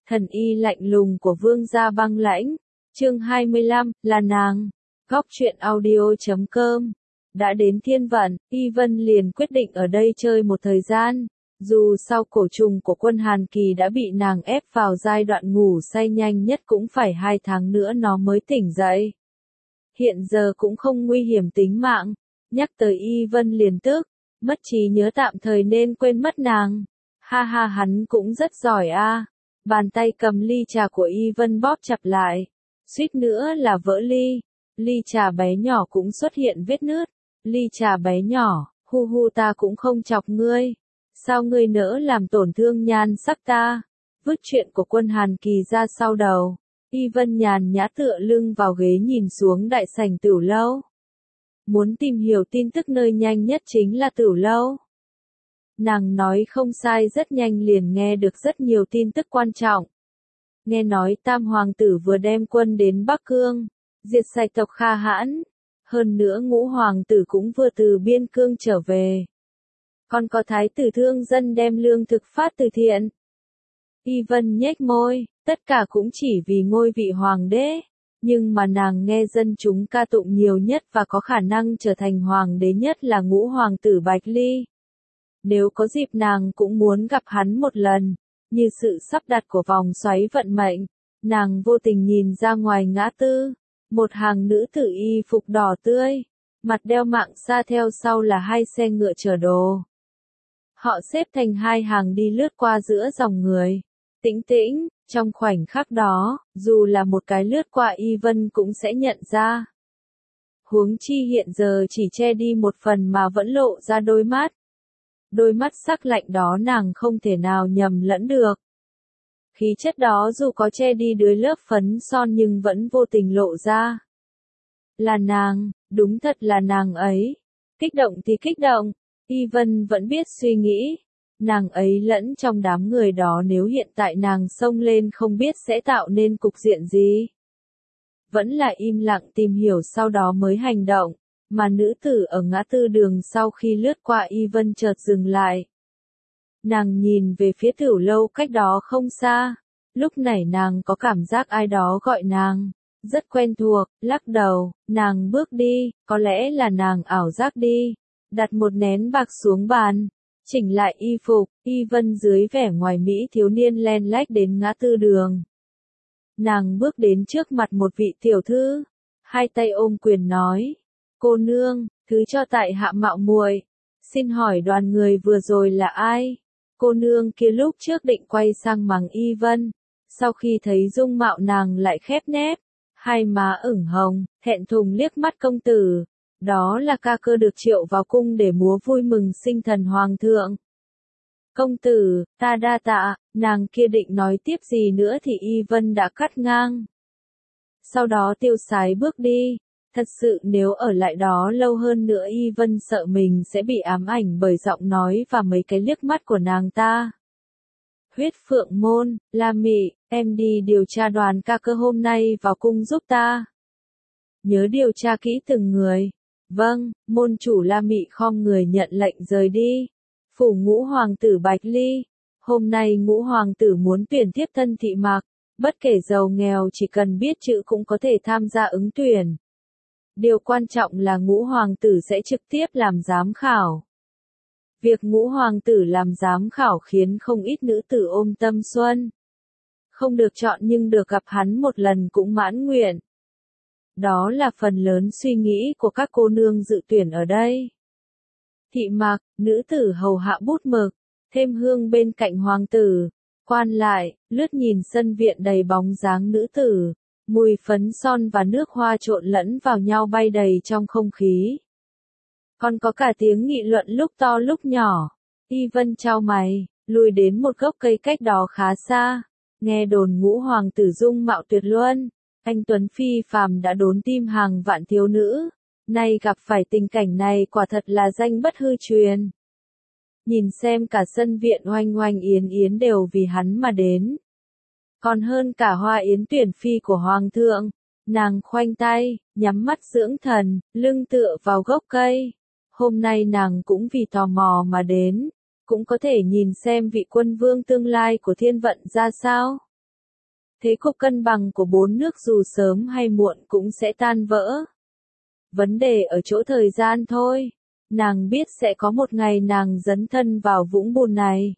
Thần y lạnh lùng của Vương gia băng lãnh. Chương 25, là nàng. Góc truyện audio.com. Đã đến Thiên Vận, Y Vân liền quyết định ở đây chơi một thời gian. Dù sau cổ trùng của quân Hàn Kỳ đã bị nàng ép vào giai đoạn ngủ say, nhanh nhất cũng phải 2 tháng nữa nó mới tỉnh dậy. Hiện giờ cũng không nguy hiểm tính mạng. Nhắc tới Y Vân liền tức, mất trí nhớ tạm thời nên quên mất nàng. Ha ha, hắn cũng rất giỏi a. Bàn tay cầm ly trà của Y Vân bóp chặt lại, suýt nữa là vỡ ly. Ly trà bé nhỏ cũng xuất hiện vết nứt. Ly trà bé nhỏ, hu hu, ta cũng không chọc ngươi. Sao ngươi nỡ làm tổn thương nhan sắc ta? Vứt chuyện của quân Hàn Kỳ ra sau đầu. Y Vân nhàn nhã tựa lưng vào ghế nhìn xuống đại sảnh Tửu lâu. Muốn tìm hiểu tin tức nơi nhanh nhất chính là Tửu lâu. Nàng nói không sai, rất nhanh liền nghe được rất nhiều tin tức quan trọng. Nghe nói Tam Hoàng tử vừa đem quân đến Bắc Cương, diệt sạch tộc Kha Hãn. Hơn nữa Ngũ Hoàng tử cũng vừa từ biên cương trở về. Còn có Thái tử thương dân đem lương thực phát từ thiện. Y Vân nhếch môi, tất cả cũng chỉ vì ngôi vị hoàng đế. Nhưng mà nàng nghe dân chúng ca tụng nhiều nhất và có khả năng trở thành hoàng đế nhất là Ngũ Hoàng tử Bạch Ly. Nếu có dịp nàng cũng muốn gặp hắn một lần. Như sự sắp đặt của vòng xoáy vận mệnh, nàng vô tình nhìn ra ngoài ngã tư. Một hàng nữ tử y phục đỏ tươi, mặt đeo mạng xa, theo sau là 2 xe ngựa chở đồ. Họ xếp thành 2 hàng đi lướt qua giữa dòng người. Tĩnh tĩnh, trong khoảnh khắc đó, dù là một cái lướt qua Y Vân cũng sẽ nhận ra. Huống chi hiện giờ chỉ che đi một phần mà vẫn lộ ra đôi mắt. Đôi mắt sắc lạnh đó nàng không thể nào nhầm lẫn được. Khí chất đó dù có che đi dưới lớp phấn son nhưng vẫn vô tình lộ ra. Là nàng, đúng thật là nàng ấy. Kích động thì kích động, Y Vân vẫn biết suy nghĩ. Nàng ấy lẫn trong đám người đó, nếu hiện tại nàng xông lên không biết sẽ tạo nên cục diện gì. Vẫn là im lặng tìm hiểu sau đó mới hành động, mà nữ tử ở ngã tư đường sau khi lướt qua Y Vân chợt dừng lại. Nàng nhìn về phía Tửu lâu cách đó không xa. Lúc này nàng có cảm giác ai đó gọi nàng. Rất quen thuộc, lắc đầu, nàng bước đi, có lẽ là nàng ảo giác đi. Đặt một nén bạc xuống bàn, chỉnh lại y phục, Y Vân dưới vẻ ngoài mỹ thiếu niên len lách đến ngã tư đường. Nàng bước đến trước mặt một vị tiểu thư, 2 tay ôm quyền nói. Cô nương, thứ cho tại hạ mạo muội, xin hỏi đoàn người vừa rồi là ai? Cô nương kia lúc trước định quay sang mắng Y Vân, sau khi thấy dung mạo nàng lại khép nép, 2 má ửng hồng, thẹn thùng liếc mắt công tử. Đó là ca cơ được triệu vào cung để múa vui mừng sinh thần hoàng thượng. Công tử, ta đa tạ. Nàng kia định nói tiếp gì nữa thì Y Vân đã cắt ngang. Sau đó tiêu sái bước đi. Thật sự nếu ở lại đó lâu hơn nữa Y Vân sợ mình sẽ bị ám ảnh bởi giọng nói và mấy cái liếc mắt của nàng ta. Huyết Phượng Môn, La Mị, em đi điều tra đoàn ca cơ hôm nay vào cung giúp ta. Nhớ điều tra kỹ từng người. Vâng, môn chủ La Mị khom người nhận lệnh rời đi. Phủ Ngũ Hoàng tử Bạch Ly. Hôm nay Ngũ Hoàng tử muốn tuyển tiếp thân thị mạc. Bất kể giàu nghèo chỉ cần biết chữ cũng có thể tham gia ứng tuyển. Điều quan trọng là Ngũ Hoàng tử sẽ trực tiếp làm giám khảo. Việc Ngũ Hoàng tử làm giám khảo khiến không ít nữ tử ôm tâm xuân. Không được chọn nhưng được gặp hắn một lần cũng mãn nguyện. Đó là phần lớn suy nghĩ của các cô nương dự tuyển ở đây. Thị mạc, nữ tử hầu hạ bút mực, thêm hương bên cạnh hoàng tử. Quan lại, lướt nhìn sân viện đầy bóng dáng nữ tử. Mùi phấn son và nước hoa trộn lẫn vào nhau bay đầy trong không khí. Còn có cả tiếng nghị luận lúc to lúc nhỏ. Y Vân chau mày, lùi đến một gốc cây cách đó khá xa. Nghe đồn Ngũ Hoàng tử dung mạo tuyệt luân. Anh tuấn phi phàm đã đốn tim hàng vạn thiếu nữ. Nay gặp phải tình cảnh này quả thật là danh bất hư truyền. Nhìn xem cả sân viện oanh oanh yến yến đều vì hắn mà đến. Còn hơn cả hoa yến tuyển phi của Hoàng thượng. Nàng khoanh tay, nhắm mắt dưỡng thần, lưng tựa vào gốc cây. Hôm nay nàng cũng vì tò mò mà đến. Cũng có thể nhìn xem vị quân vương tương lai của Thiên Vận ra sao. thế cục cân bằng của bốn nước dù sớm hay muộn cũng sẽ tan vỡ. Vấn đề ở chỗ thời gian thôi. Nàng biết sẽ có một ngày nàng dấn thân vào vũng bùn này.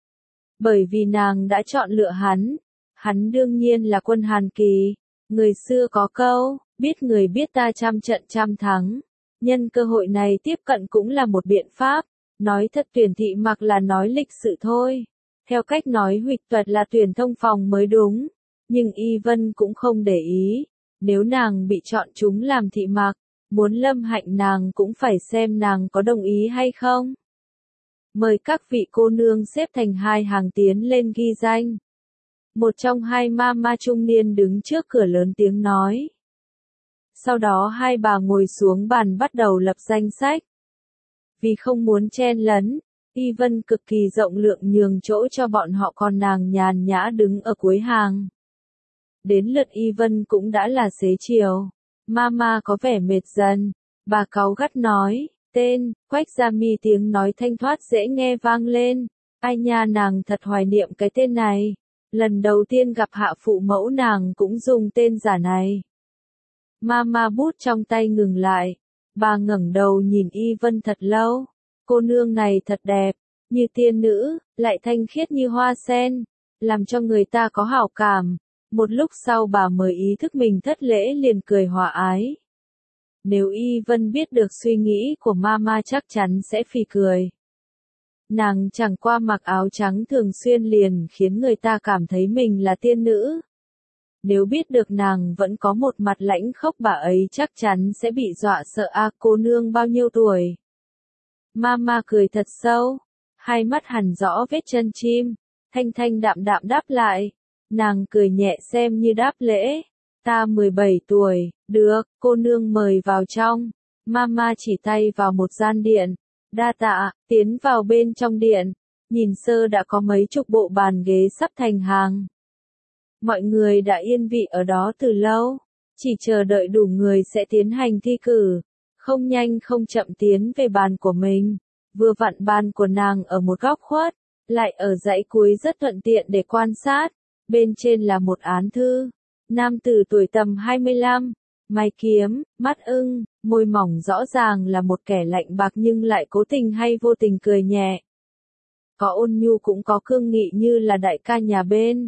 Bởi vì nàng đã chọn lựa hắn. Hắn đương nhiên là quân Hàn Kỳ. Người xưa có câu, biết người biết ta trăm trận trăm thắng. Nhân cơ hội này tiếp cận cũng là một biện pháp. Nói thật tuyển thị mặc là nói lịch sự thôi. Theo cách nói huỵch toẹt là tuyển thông phòng mới đúng. Nhưng Y Vân cũng không để ý. Nếu nàng bị chọn chúng làm thị mặc, muốn Lâm Hạnh nàng cũng phải xem nàng có đồng ý hay không. Mời các vị cô nương xếp thành hai hàng tiến lên ghi danh. Một trong hai ma trung niên đứng trước cửa lớn tiếng nói. Sau đó hai bà ngồi xuống bàn bắt đầu lập danh sách. Vì không muốn chen lấn, Y Vân cực kỳ rộng lượng nhường chỗ cho bọn họ, còn nàng nhàn nhã đứng ở cuối hàng. Đến lượt Y Vân cũng đã là xế chiều. Mama có vẻ mệt dần. Bà cáu gắt nói, tên, Quách Gia Mi, tiếng nói thanh thoát dễ nghe vang lên. Ai nha, nàng thật hoài niệm cái tên này. Lần đầu tiên gặp hạ phụ mẫu nàng cũng dùng tên giả này. Mama bút trong tay ngừng lại. Bà ngẩng đầu nhìn Y Vân thật lâu. Cô nương này thật đẹp, như tiên nữ, lại thanh khiết như hoa sen, làm cho người ta có hảo cảm. Một lúc sau bà mới ý thức mình thất lễ, liền cười hòa ái. Nếu Y Vân biết được suy nghĩ của Mama chắc chắn sẽ phì cười. Nàng chẳng qua mặc áo trắng thường xuyên liền khiến người ta cảm thấy mình là tiên nữ. Nếu biết được nàng vẫn có một mặt lãnh khốc, bà ấy chắc chắn sẽ bị dọa sợ. Cô nương bao nhiêu tuổi? Mama cười thật sâu, hai mắt hằn rõ vết chân chim, thanh thanh đạm đạm đáp lại. Nàng cười nhẹ xem như đáp lễ. Ta 17 tuổi, được, cô nương mời vào trong. Mama chỉ tay vào một gian điện. Đa tạ, tiến vào bên trong điện. Nhìn sơ đã có mấy chục bộ bàn ghế sắp thành hàng. Mọi người đã yên vị ở đó từ lâu, chỉ chờ đợi đủ người sẽ tiến hành thi cử. Không nhanh không chậm tiến về bàn của mình. Vừa vặn bàn của nàng ở một góc khuất, lại ở dãy cuối rất thuận tiện để quan sát. Bên trên là một án thư. Nam tử tuổi tầm 25, mày kiếm, mắt ưng, môi mỏng, rõ ràng là một kẻ lạnh bạc nhưng lại cố tình hay vô tình cười nhẹ. Có ôn nhu cũng có cương nghị như là đại ca nhà bên.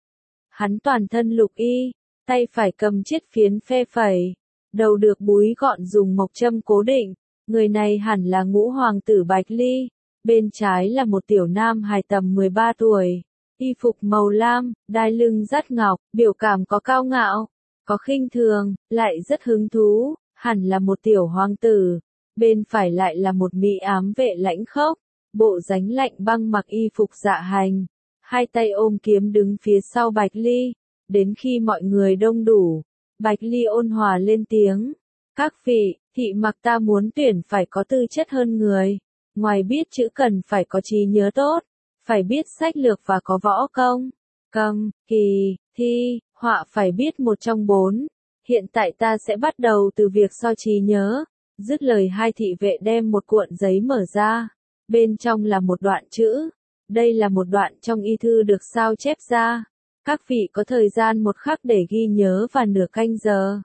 Hắn toàn thân lục y, tay phải cầm chiếc phiến phe phẩy, đầu được búi gọn dùng mộc châm cố định. Người này hẳn là ngũ hoàng tử Bạch Ly. Bên trái là một tiểu nam hài tầm 13 tuổi. Y phục màu lam, đai lưng dắt ngọc, biểu cảm có cao ngạo, có khinh thường, lại rất hứng thú, hẳn là một tiểu hoàng tử. Bên phải lại là một mỹ ám vệ lãnh khốc, bộ dáng lạnh băng, mặc y phục dạ hành, hai tay ôm kiếm đứng phía sau Bạch Ly. Đến khi mọi người đông đủ, Bạch Ly ôn hòa lên tiếng. Các vị, thị mặc ta muốn tuyển phải có tư chất hơn người. Ngoài biết chữ cần phải có trí nhớ tốt, phải biết sách lược và có võ công, cầm, kỳ, thi, họa phải biết một trong bốn. Hiện tại ta sẽ bắt đầu từ việc so trí nhớ. Dứt lời, hai thị vệ đem một cuộn giấy mở ra. Bên trong là một đoạn chữ. Đây là một đoạn trong y thư được sao chép ra. Các vị có thời gian 1 khắc để ghi nhớ và nửa canh giờ.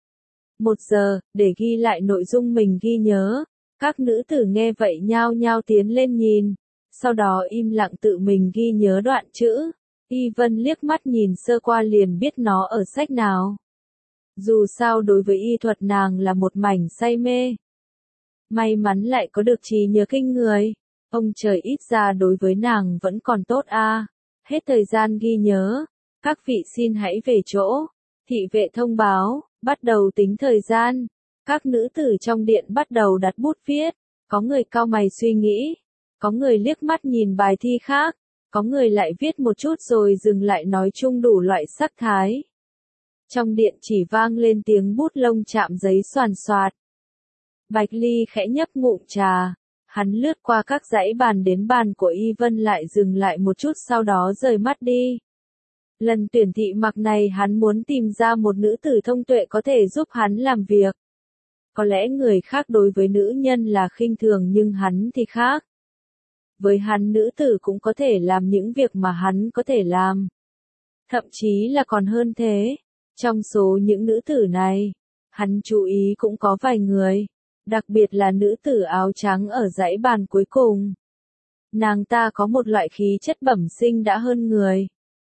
1 giờ, để ghi lại nội dung mình ghi nhớ. Các nữ tử nghe vậy nhao nhao tiến lên nhìn. Sau đó im lặng tự mình ghi nhớ đoạn chữ. Y Vân liếc mắt nhìn sơ qua liền biết nó ở sách nào. Dù sao đối với y thuật nàng là một mảnh say mê. May mắn lại có được trí nhớ kinh người. Ông trời, ít ra đối với nàng vẫn còn tốt a. Hết thời gian ghi nhớ. Các vị xin hãy về chỗ. Thị vệ thông báo, bắt đầu tính thời gian. Các nữ tử trong điện bắt đầu đặt bút viết. Có người cau mày suy nghĩ. Có người liếc mắt nhìn bài thi khác. Có người lại viết một chút rồi dừng lại, nói chung đủ loại sắc thái. Trong điện chỉ vang lên tiếng bút lông chạm giấy xoàn xoạt. Bạch Ly khẽ nhấp ngụm trà. Hắn lướt qua các dãy bàn đến bàn của Y Vân, lại dừng lại một chút, sau đó rời mắt đi. Lần tuyển thị mặc này hắn muốn tìm ra một nữ tử thông tuệ có thể giúp hắn làm việc. Có lẽ người khác đối với nữ nhân là khinh thường nhưng hắn thì khác. Với hắn nữ tử cũng có thể làm những việc mà hắn có thể làm. Thậm chí là còn hơn thế. Trong số những nữ tử này, hắn chú ý cũng có vài người, đặc biệt là nữ tử áo trắng ở dãy bàn cuối cùng. Nàng ta có một loại khí chất bẩm sinh đã hơn người.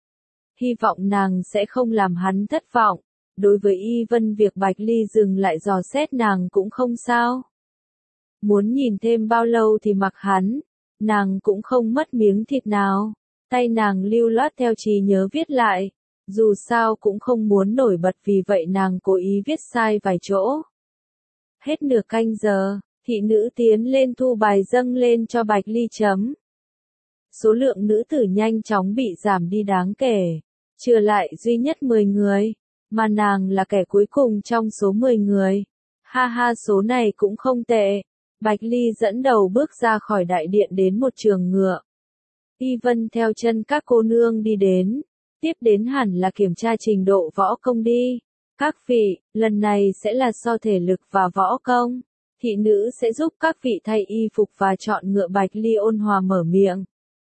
Hy vọng nàng sẽ không làm hắn thất vọng. Đối với Y Vân việc Bạch Ly dừng lại dò xét nàng cũng không sao. Muốn nhìn thêm bao lâu thì mặc hắn, nàng cũng không mất miếng thịt nào. Tay nàng lưu loát theo trí nhớ viết lại, dù sao cũng không muốn nổi bật vì vậy nàng cố ý viết sai vài chỗ. Hết nửa canh giờ, thị nữ tiến lên thu bài dâng lên cho Bạch Ly chấm. Số lượng nữ tử nhanh chóng bị giảm đi đáng kể, trừ lại duy nhất 10 người, mà nàng là kẻ cuối cùng trong số 10 người. Ha ha, số này cũng không tệ. Bạch Ly dẫn đầu bước ra khỏi đại điện đến một trường ngựa. Y Vân theo chân các cô nương đi đến, tiếp đến hẳn là kiểm tra trình độ võ công đi. Các vị, lần này sẽ là so thể lực và võ công. Thị nữ sẽ giúp các vị thay y phục và chọn ngựa. Bạch Ly ôn hòa mở miệng.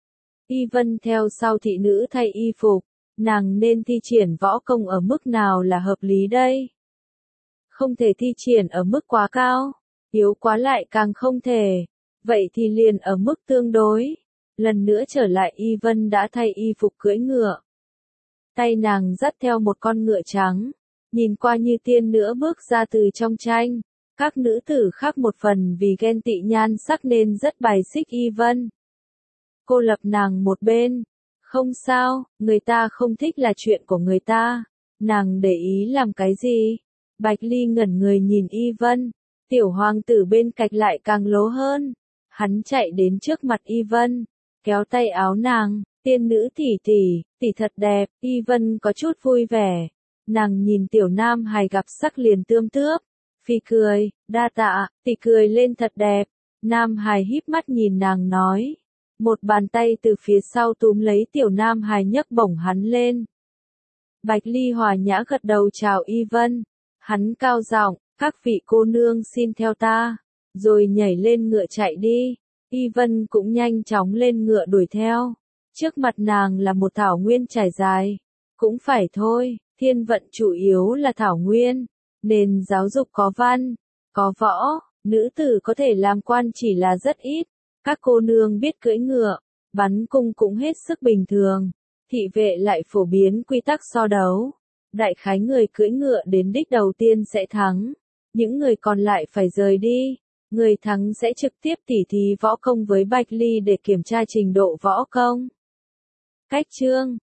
Y Vân theo sau thị nữ thay y phục, nàng nên thi triển võ công ở mức nào là hợp lý đây? Không thể thi triển ở mức quá cao, yếu quá lại càng không thể, vậy thì liền ở mức tương đối. Lần nữa trở lại Y Vân đã thay y phục cưỡi ngựa. Tay nàng dắt theo một con ngựa trắng, nhìn qua như tiên nữa bước ra từ trong tranh. Các nữ tử khác một phần vì ghen tị nhan sắc nên rất bài xích Y Vân. Cô lập nàng một bên. Không sao, người ta không thích là chuyện của người ta. Nàng để ý làm cái gì? Bạch Ly ngẩn người nhìn Y Vân. Tiểu hoàng tử bên cạnh lại càng lố hơn. Hắn chạy đến trước mặt Y Vân, kéo tay áo nàng. Tiên nữ tỷ thật đẹp. Y Vân có chút vui vẻ. Nàng nhìn tiểu nam hài gặp sắc liền tươm tướp. Phi cười, đa tạ, tỷ cười lên thật đẹp. Nam hài híp mắt nhìn nàng nói. Một bàn tay từ phía sau túm lấy tiểu nam hài nhấc bổng hắn lên. Bạch Ly hòa nhã gật đầu chào Y Vân. Hắn cao giọng, các vị cô nương xin theo ta. Rồi nhảy lên ngựa chạy đi. Y Vân cũng nhanh chóng lên ngựa đuổi theo. Trước mặt nàng là một thảo nguyên trải dài. Cũng phải thôi, thiên vận chủ yếu là thảo nguyên. Nền giáo dục có văn, có võ, nữ tử có thể làm quan chỉ là rất ít. Các cô nương biết cưỡi ngựa, bắn cung cũng hết sức bình thường. Thị vệ lại phổ biến quy tắc so đấu. Đại khái người cưỡi ngựa đến đích đầu tiên sẽ thắng. Những người còn lại phải rời đi. Người thắng sẽ trực tiếp tỉ thí võ công với Bạch Ly để kiểm tra trình độ võ công. Cách chương